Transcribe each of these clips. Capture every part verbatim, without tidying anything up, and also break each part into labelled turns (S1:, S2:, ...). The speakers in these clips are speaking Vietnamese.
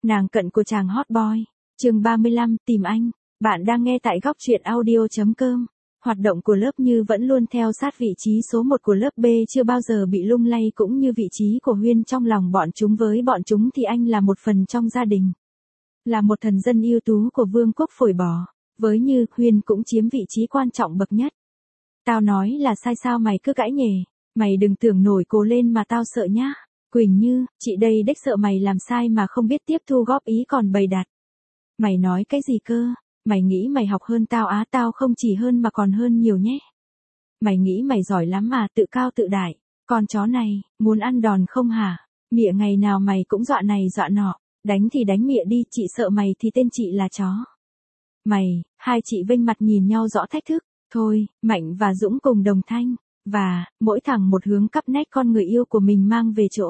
S1: Nàng cận của chàng hot boy. Chương ba mươi lăm, tìm anh. Bạn đang nghe tại góc truyện audio chấm com. Hoạt động của lớp Như vẫn luôn theo sát vị trí số một của lớp B, chưa bao giờ bị lung lay, cũng như vị trí của Huyên trong lòng bọn chúng. Với bọn chúng thì anh là một phần trong gia đình, là một thần dân ưu tú của vương quốc phổi bò. Với Như, Huyên cũng chiếm vị trí quan trọng bậc nhất. Tao nói là sai sao mày cứ cãi nhề, mày đừng tưởng nổi, cố lên mà tao sợ nhá. Quỳnh Như, chị đây đếch sợ mày làm sai mà không biết tiếp thu góp ý còn bày đặt. Mày nói cái gì cơ? Mày nghĩ mày học hơn tao á? Tao không chỉ hơn mà còn hơn nhiều nhé. Mày nghĩ mày giỏi lắm mà, tự cao tự đại. Con chó này, muốn ăn đòn không hả? Mịa ngày nào mày cũng dọa này dọa nọ. Đánh thì đánh mịa đi, chị sợ mày thì tên chị là chó. Mày, hai chị vênh mặt nhìn nhau rõ thách thức. Thôi, Mạnh và Dũng cùng đồng thanh. Và, mỗi thằng một hướng cắp nách con người yêu của mình mang về chỗ.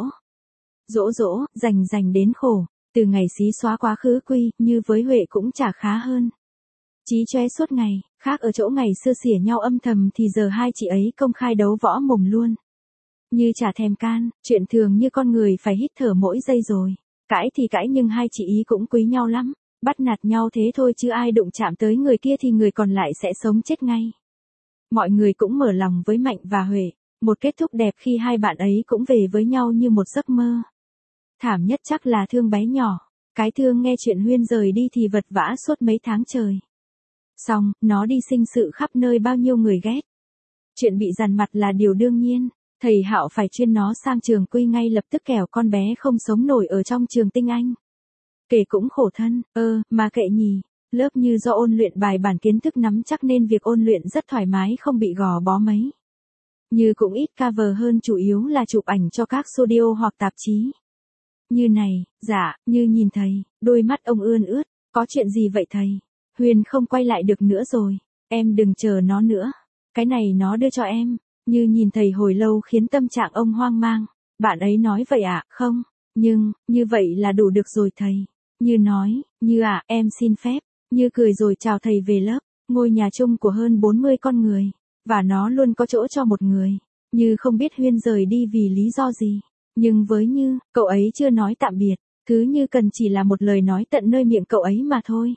S1: Dỗ dỗ, dành dành đến khổ. Từ ngày xí xóa quá khứ quy, Như với Huệ cũng chả khá hơn. Chí chóe suốt ngày, khác ở chỗ ngày xưa xỉa nhau âm thầm thì giờ hai chị ấy công khai đấu võ mồm luôn. Như chả thèm can, chuyện thường như con người phải hít thở mỗi giây rồi. Cãi thì cãi nhưng hai chị ý cũng quý nhau lắm. Bắt nạt nhau thế thôi chứ ai đụng chạm tới người kia thì người còn lại sẽ sống chết ngay. Mọi người cũng mở lòng với Mạnh và Huệ. Một kết thúc đẹp khi hai bạn ấy cũng về với nhau như một giấc mơ. Thảm nhất chắc là Thương bé nhỏ. Cái Thương nghe chuyện Huyên rời đi thì vật vã suốt mấy tháng trời. Xong, nó đi sinh sự khắp nơi bao nhiêu người ghét. Chuyện bị dằn mặt là điều đương nhiên. Thầy Hạo phải chuyên nó sang trường quy ngay lập tức, kẻo con bé không sống nổi ở trong trường Tinh Anh. Kể cũng khổ thân, ơ, mà kệ nhỉ. Lớp Như do ôn luyện bài bản kiến thức nắm chắc nên việc ôn luyện rất thoải mái, không bị gò bó mấy. Như cũng ít cover hơn, chủ yếu là chụp ảnh cho các studio hoặc tạp chí. Như này, dạ, Như nhìn thầy, đôi mắt ông ươn ướt. Có chuyện gì vậy thầy? Huyền không quay lại được nữa rồi. Em đừng chờ nó nữa. Cái này nó đưa cho em. Như nhìn thầy hồi lâu khiến tâm trạng ông hoang mang. Bạn ấy nói vậy ạ? À? Không. Nhưng, như vậy là đủ được rồi thầy. Như nói, Như à, em xin phép. Như cười rồi chào thầy về lớp. Ngôi nhà chung của hơn bốn mươi con người. Và nó luôn có chỗ cho một người. Như không biết Huyên rời đi vì lý do gì. Nhưng với Như, cậu ấy chưa nói tạm biệt. Thứ Như cần chỉ là một lời nói tận nơi miệng cậu ấy mà thôi.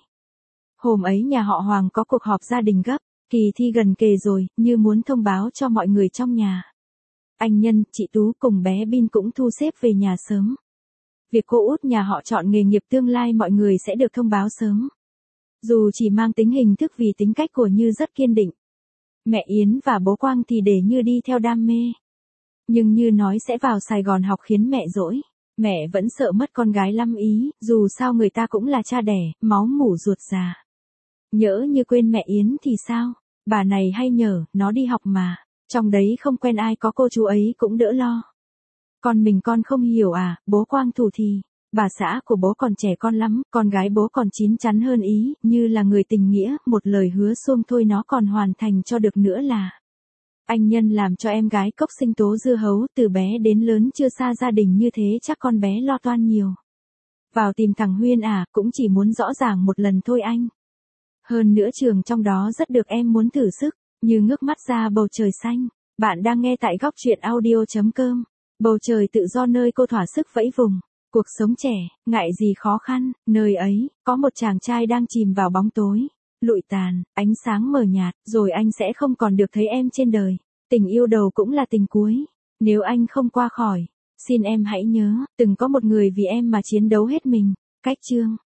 S1: Hôm ấy nhà họ Hoàng có cuộc họp gia đình gấp. Kỳ thi gần kề rồi, Như muốn thông báo cho mọi người trong nhà. Anh Nhân, chị Tú cùng bé Bin cũng thu xếp về nhà sớm. Việc cô út nhà họ chọn nghề nghiệp tương lai mọi người sẽ được thông báo sớm. Dù chỉ mang tính hình thức vì tính cách của Như rất kiên định. Mẹ Yến và bố Quang thì để Như đi theo đam mê. Nhưng Như nói sẽ vào Sài Gòn học khiến mẹ dỗi. Mẹ vẫn sợ mất con gái lắm ý, dù sao người ta cũng là cha đẻ, máu mủ ruột già. Nhỡ Như quên mẹ Yến thì sao? Bà này hay nhờ, nó đi học mà. Trong đấy không quen ai, có cô chú ấy cũng đỡ lo. Con mình con không hiểu à, bố Quang thủ thì. Bà xã của bố còn trẻ con lắm, con gái bố còn chín chắn hơn ý, Như là người tình nghĩa, một lời hứa xuông thôi nó còn hoàn thành cho được nữa là. Anh Nhân làm cho em gái cốc sinh tố dưa hấu, từ bé đến lớn chưa xa gia đình như thế chắc con bé lo toan nhiều. Vào tìm thằng Huyên à, cũng chỉ muốn rõ ràng một lần thôi anh. Hơn nữa trường trong đó rất được, em muốn thử sức. Như ngước mắt ra bầu trời xanh. Bạn đang nghe tại góc truyện audio chấm com. Bầu trời tự do nơi cô thỏa sức vẫy vùng. Cuộc sống trẻ, ngại gì khó khăn, nơi ấy, có một chàng trai đang chìm vào bóng tối. Lụi tàn, ánh sáng mờ nhạt, rồi anh sẽ không còn được thấy em trên đời. Tình yêu đầu cũng là tình cuối. Nếu anh không qua khỏi, xin em hãy nhớ, từng có một người vì em mà chiến đấu hết mình. Cách chương.